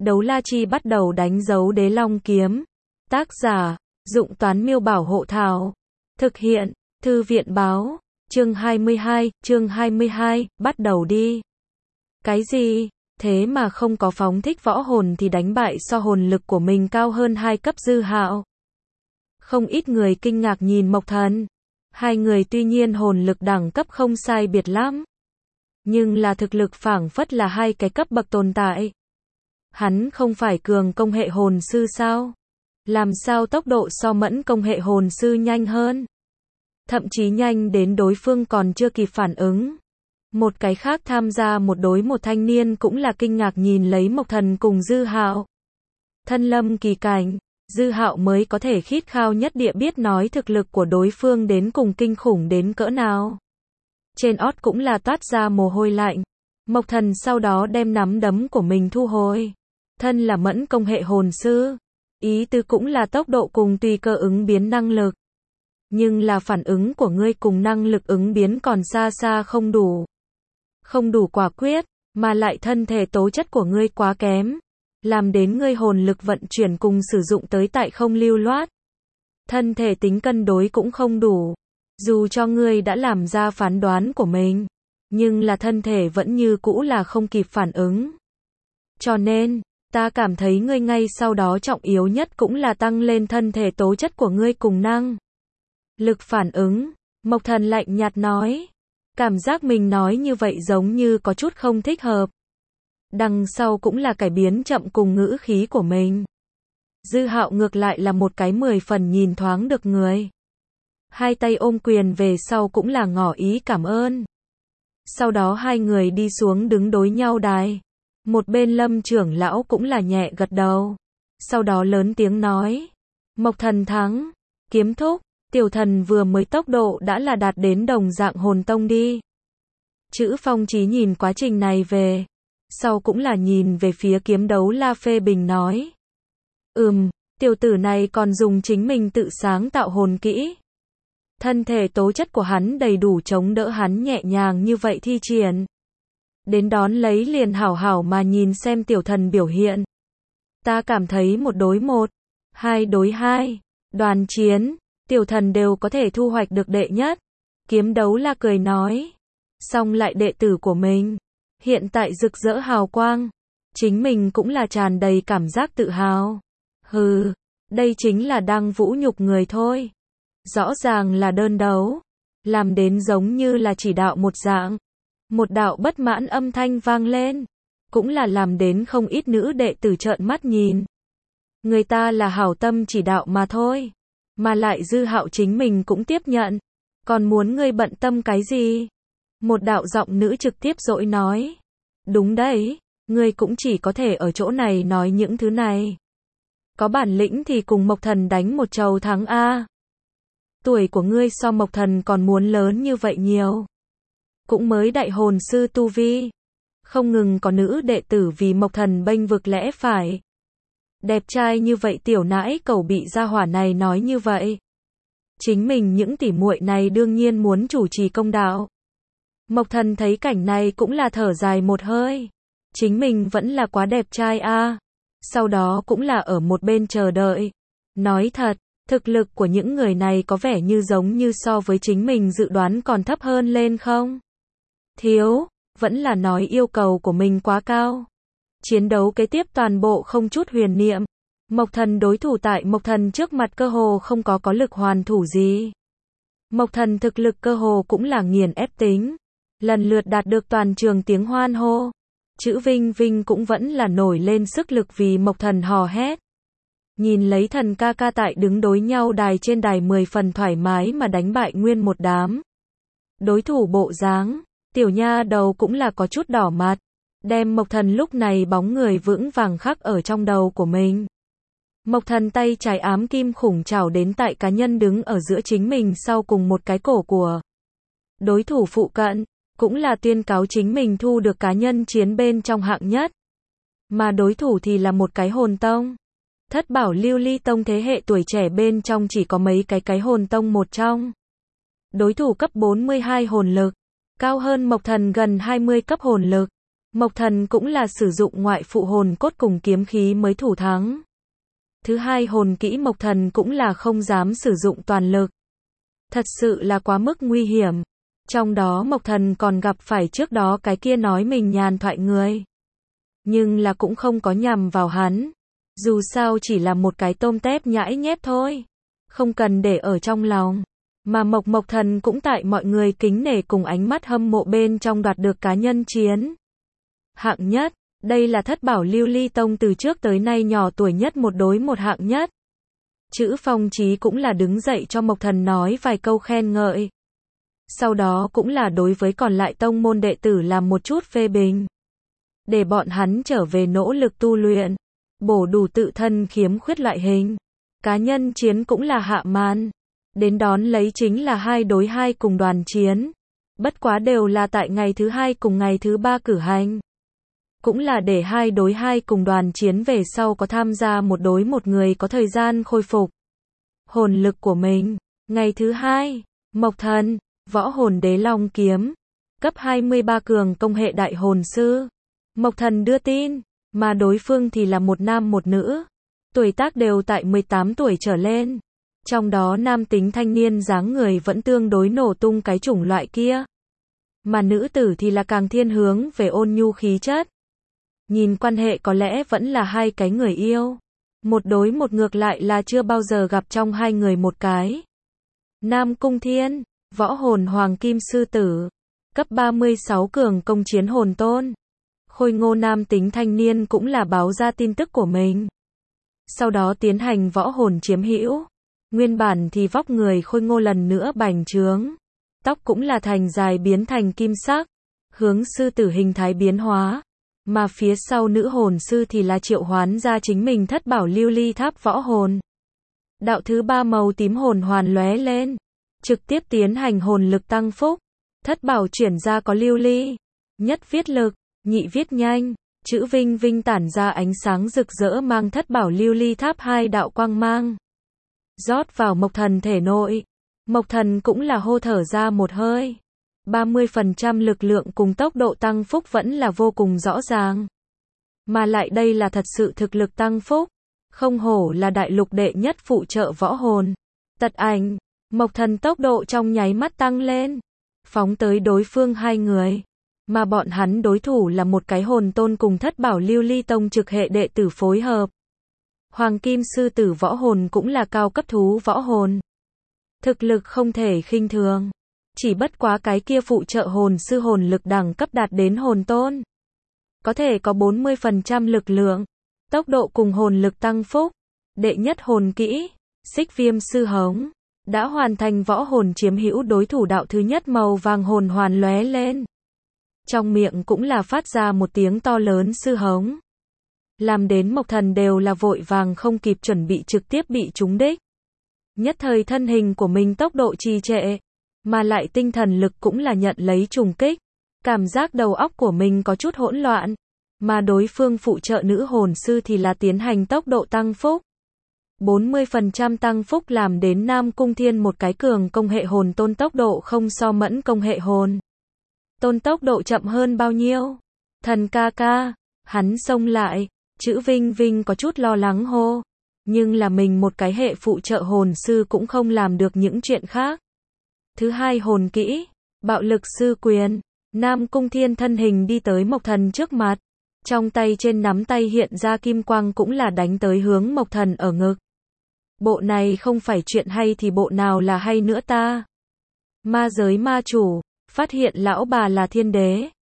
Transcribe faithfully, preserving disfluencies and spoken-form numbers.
Đấu la chi bắt đầu đánh dấu đế long kiếm. Tác giả, Dụng Toán Miêu Bảo Hộ Thảo. Thực hiện, Thư viện Báo. Chương hai mươi hai, chương hai mươi hai, bắt đầu đi. Cái gì? Thế mà không có phóng thích võ hồn thì đánh bại so hồn lực của mình cao hơn hai cấp Dư Hạo. Không ít người kinh ngạc nhìn Mộc Thần. Hai người tuy nhiên hồn lực đẳng cấp không sai biệt lắm. Nhưng là thực lực phảng phất là hai cái cấp bậc tồn tại. Hắn không phải cường công hệ hồn sư sao? Làm sao tốc độ so mẫn công hệ hồn sư nhanh hơn? Thậm chí nhanh đến đối phương còn chưa kịp phản ứng. Một cái khác tham gia một đối một thanh niên cũng là kinh ngạc nhìn lấy Mộc Thần cùng Dư Hạo. Thân lâm kỳ cảnh, Dư Hạo mới có thể khít khao nhất địa biết nói thực lực của đối phương đến cùng kinh khủng đến cỡ nào. Trên ót cũng là toát ra mồ hôi lạnh. Mộc Thần sau đó đem nắm đấm của mình thu hồi. Thân là mẫn công hệ hồn sư. Ý tứ cũng là tốc độ cùng tùy cơ ứng biến năng lực. Nhưng là phản ứng của ngươi cùng năng lực ứng biến còn xa xa không đủ. Không đủ quả quyết, mà lại thân thể tố chất của ngươi quá kém. Làm đến ngươi hồn lực vận chuyển cùng sử dụng tới tại không lưu loát. Thân thể tính cân đối cũng không đủ. Dù cho ngươi đã làm ra phán đoán của mình, nhưng là thân thể vẫn như cũ là không kịp phản ứng. Cho nên, ta cảm thấy ngươi ngay sau đó trọng yếu nhất cũng là tăng lên thân thể tố chất của ngươi cùng năng lực phản ứng. Mộc Thần lạnh nhạt nói. Cảm giác mình nói như vậy giống như có chút không thích hợp. Đằng sau cũng là cải biến chậm cùng ngữ khí của mình. Dư Hạo ngược lại là một cái mười phần nhìn thoáng được người. Hai tay ôm quyền về sau cũng là ngỏ ý cảm ơn. Sau đó hai người đi xuống đứng đối nhau đài. Một bên Lâm trưởng lão cũng là nhẹ gật đầu. Sau đó lớn tiếng nói. Mộc Thần thắng. Kiếm thúc, tiểu thần vừa mới tốc độ đã là đạt đến đồng dạng hồn tông đi. Chữ Phong Chí nhìn quá trình này về. Sau cũng là nhìn về phía kiếm đấu la phê bình nói. Ừm, tiểu tử này còn dùng chính mình tự sáng tạo hồn kỹ. Thân thể tố chất của hắn đầy đủ chống đỡ hắn nhẹ nhàng như vậy thi triển. Đến đón lấy liền hảo hảo mà nhìn xem tiểu thần biểu hiện. Ta cảm thấy một đối một, hai đối hai, đoàn chiến, tiểu thần đều có thể thu hoạch được đệ nhất. Kiếm đấu la cười nói. Xong lại đệ tử của mình. Hiện tại rực rỡ hào quang. Chính mình cũng là tràn đầy cảm giác tự hào. Hừ, đây chính là đang vũ nhục người thôi. Rõ ràng là đơn đấu. Làm đến giống như là chỉ đạo một dạng. Một đạo bất mãn âm thanh vang lên. Cũng là làm đến không ít nữ đệ tử trợn mắt nhìn. Người ta là hảo tâm chỉ đạo mà thôi. Mà lại Dư Hạo chính mình cũng tiếp nhận. Còn muốn ngươi bận tâm cái gì? Một đạo giọng nữ trực tiếp dỗi nói. Đúng đấy, ngươi cũng chỉ có thể ở chỗ này nói những thứ này. Có bản lĩnh thì cùng Mộc Thần đánh một trầu thắng a. Tuổi của ngươi so Mộc Thần còn muốn lớn như vậy nhiều. Cũng mới đại hồn sư tu vi. Không ngừng có nữ đệ tử vì Mộc Thần bênh vực lẽ phải. Đẹp trai như vậy tiểu nãi cẩu bị gia hỏa này nói như vậy. Chính mình những tỉ muội này đương nhiên muốn chủ trì công đạo. Mộc Thần thấy cảnh này cũng là thở dài một hơi. Chính mình vẫn là quá đẹp trai a. Sau đó cũng là ở một bên chờ đợi. Nói thật, thực lực của những người này có vẻ như giống như so với chính mình dự đoán còn thấp hơn lên không? Thiếu, vẫn là nói yêu cầu của mình quá cao. Chiến đấu kế tiếp toàn bộ không chút huyền niệm. Mộc Thần đối thủ tại Mộc Thần trước mặt cơ hồ không có có lực hoàn thủ gì. Mộc Thần thực lực cơ hồ cũng là nghiền ép tính. Lần lượt đạt được toàn trường tiếng hoan hô. Chữ Vinh Vinh cũng vẫn là nổi lên sức lực vì Mộc Thần hò hét. Nhìn lấy thần ca ca tại đứng đối nhau đài trên đài mười phần thoải mái mà đánh bại nguyên một đám. Đối thủ bộ dáng, tiểu nha đầu cũng là có chút đỏ mặt. Đem Mộc Thần lúc này bóng người vững vàng khắc ở trong đầu của mình. Mộc Thần tay trái ám kim khủng chảo đến tại cá nhân đứng ở giữa chính mình sau cùng một cái cổ của đối thủ phụ cận. Cũng là tuyên cáo chính mình thu được cá nhân chiến bên trong hạng nhất. Mà đối thủ thì là một cái hồn tông. Thất bảo lưu ly tông thế hệ tuổi trẻ bên trong chỉ có mấy cái cái hồn tông một trong. Đối thủ cấp bốn mươi hai hồn lực. Cao hơn Mộc Thần gần hai mươi cấp hồn lực. Mộc Thần cũng là sử dụng ngoại phụ hồn cốt cùng kiếm khí mới thủ thắng. Thứ hai hồn kỹ Mộc Thần cũng là không dám sử dụng toàn lực. Thật sự là quá mức nguy hiểm. Trong đó Mộc Thần còn gặp phải trước đó cái kia nói mình nhàn thoại người. Nhưng là cũng không có nhằm vào hắn. Dù sao chỉ là một cái tôm tép nhãi nhép thôi. Không cần để ở trong lòng. Mà Mộc Mộc Thần cũng tại mọi người kính nể cùng ánh mắt hâm mộ bên trong đoạt được cá nhân chiến hạng nhất. Đây là Thất Bảo Lưu Ly Tông từ trước tới nay nhỏ tuổi nhất một đối một hạng nhất. Chữ Phong Chí cũng là đứng dậy cho Mộc Thần nói vài câu khen ngợi. Sau đó cũng là đối với còn lại tông môn đệ tử làm một chút phê bình. Để bọn hắn trở về nỗ lực tu luyện, bổ đủ tự thân khiếm khuyết loại hình. Cá nhân chiến cũng là hạ màn. Đến đón lấy chính là hai đối hai cùng đoàn chiến. Bất quá đều là tại ngày thứ hai cùng ngày thứ ba cử hành. Cũng là để hai đối hai cùng đoàn chiến về sau có tham gia một đối một người có thời gian khôi phục hồn lực của mình. Ngày thứ hai, Mộc Thần, võ hồn đế long kiếm, cấp hai mươi ba cường công hệ đại hồn sư. Mộc Thần đưa tin, mà đối phương thì là một nam một nữ, tuổi tác đều tại mười tám tuổi trở lên. Trong đó nam tính thanh niên dáng người vẫn tương đối nổ tung cái chủng loại kia. Mà nữ tử thì là càng thiên hướng về ôn nhu khí chất. Nhìn quan hệ có lẽ vẫn là hai cái người yêu. Một đối một ngược lại là chưa bao giờ gặp trong hai người một cái. Nam Cung Thiên, võ hồn hoàng kim sư tử, cấp ba mươi sáu cường công chiến hồn tôn. Khôi ngô nam tính thanh niên cũng là báo ra tin tức của mình. Sau đó tiến hành võ hồn chiếm hữu. Nguyên bản thì vóc người khôi ngô lần nữa bành trướng. Tóc cũng là thành dài biến thành kim sắc. Hướng sư tử hình thái biến hóa. Mà phía sau nữ hồn sư thì là triệu hoán ra chính mình Thất Bảo Lưu Ly Tháp võ hồn. Đạo thứ ba màu tím hồn hoàn lóe lên. Trực tiếp tiến hành hồn lực tăng phúc. Thất bảo chuyển ra có lưu ly. Nhất viết lực, nhị viết nhanh. Chữ vinh vinh tản ra ánh sáng rực rỡ mang Thất Bảo Lưu Ly Tháp hai đạo quang mang. Rót vào Mộc Thần thể nội. Mộc Thần cũng là hô thở ra một hơi. ba mươi phần trăm lực lượng cùng tốc độ tăng phúc vẫn là vô cùng rõ ràng. Mà lại đây là thật sự thực lực tăng phúc. Không hổ là đại lục đệ nhất phụ trợ võ hồn. Tật ảnh, Mộc Thần tốc độ trong nháy mắt tăng lên. Phóng tới đối phương hai người. Mà bọn hắn đối thủ là một cái hồn tôn cùng Thất Bảo Lưu Ly Tông trực hệ đệ tử phối hợp. Hoàng kim sư tử võ hồn cũng là cao cấp thú võ hồn. Thực lực không thể khinh thường. Chỉ bất quá cái kia phụ trợ hồn sư hồn lực đẳng cấp đạt đến hồn tôn. Có thể có bốn mươi phần trăm lực lượng. Tốc độ cùng hồn lực tăng phúc. Đệ nhất hồn kỹ, Xích Viêm sư hống. Đã hoàn thành võ hồn chiếm hữu đối thủ đạo thứ nhất màu vàng hồn hoàn lóe lên. Trong miệng cũng là phát ra một tiếng to lớn sư hống. Làm đến Mộc Thần đều là vội vàng không kịp chuẩn bị trực tiếp bị trúng đích. Nhất thời thân hình của mình tốc độ trì trệ. Mà lại tinh thần lực cũng là nhận lấy trùng kích. Cảm giác đầu óc của mình có chút hỗn loạn. Mà đối phương phụ trợ nữ hồn sư thì là tiến hành tốc độ tăng phúc. bốn mươi phần trăm tăng phúc làm đến Nam Cung Thiên một cái cường công hệ hồn tôn tốc độ không so mẫn công hệ hồn. Tôn tốc độ chậm hơn bao nhiêu? Thần ca ca, hắn xông lại, chữ Vinh Vinh có chút lo lắng hô. Nhưng là mình một cái hệ phụ trợ hồn sư cũng không làm được những chuyện khác. Thứ hai hồn kỹ, bạo lực sư quyền. Nam Cung Thiên thân hình đi tới Mộc Thần trước mặt. Trong tay trên nắm tay hiện ra kim quang cũng là đánh tới hướng Mộc Thần ở ngực. Bộ này không phải chuyện hay thì bộ nào là hay nữa ta? Ma giới ma chủ, phát hiện lão bà là thiên đế.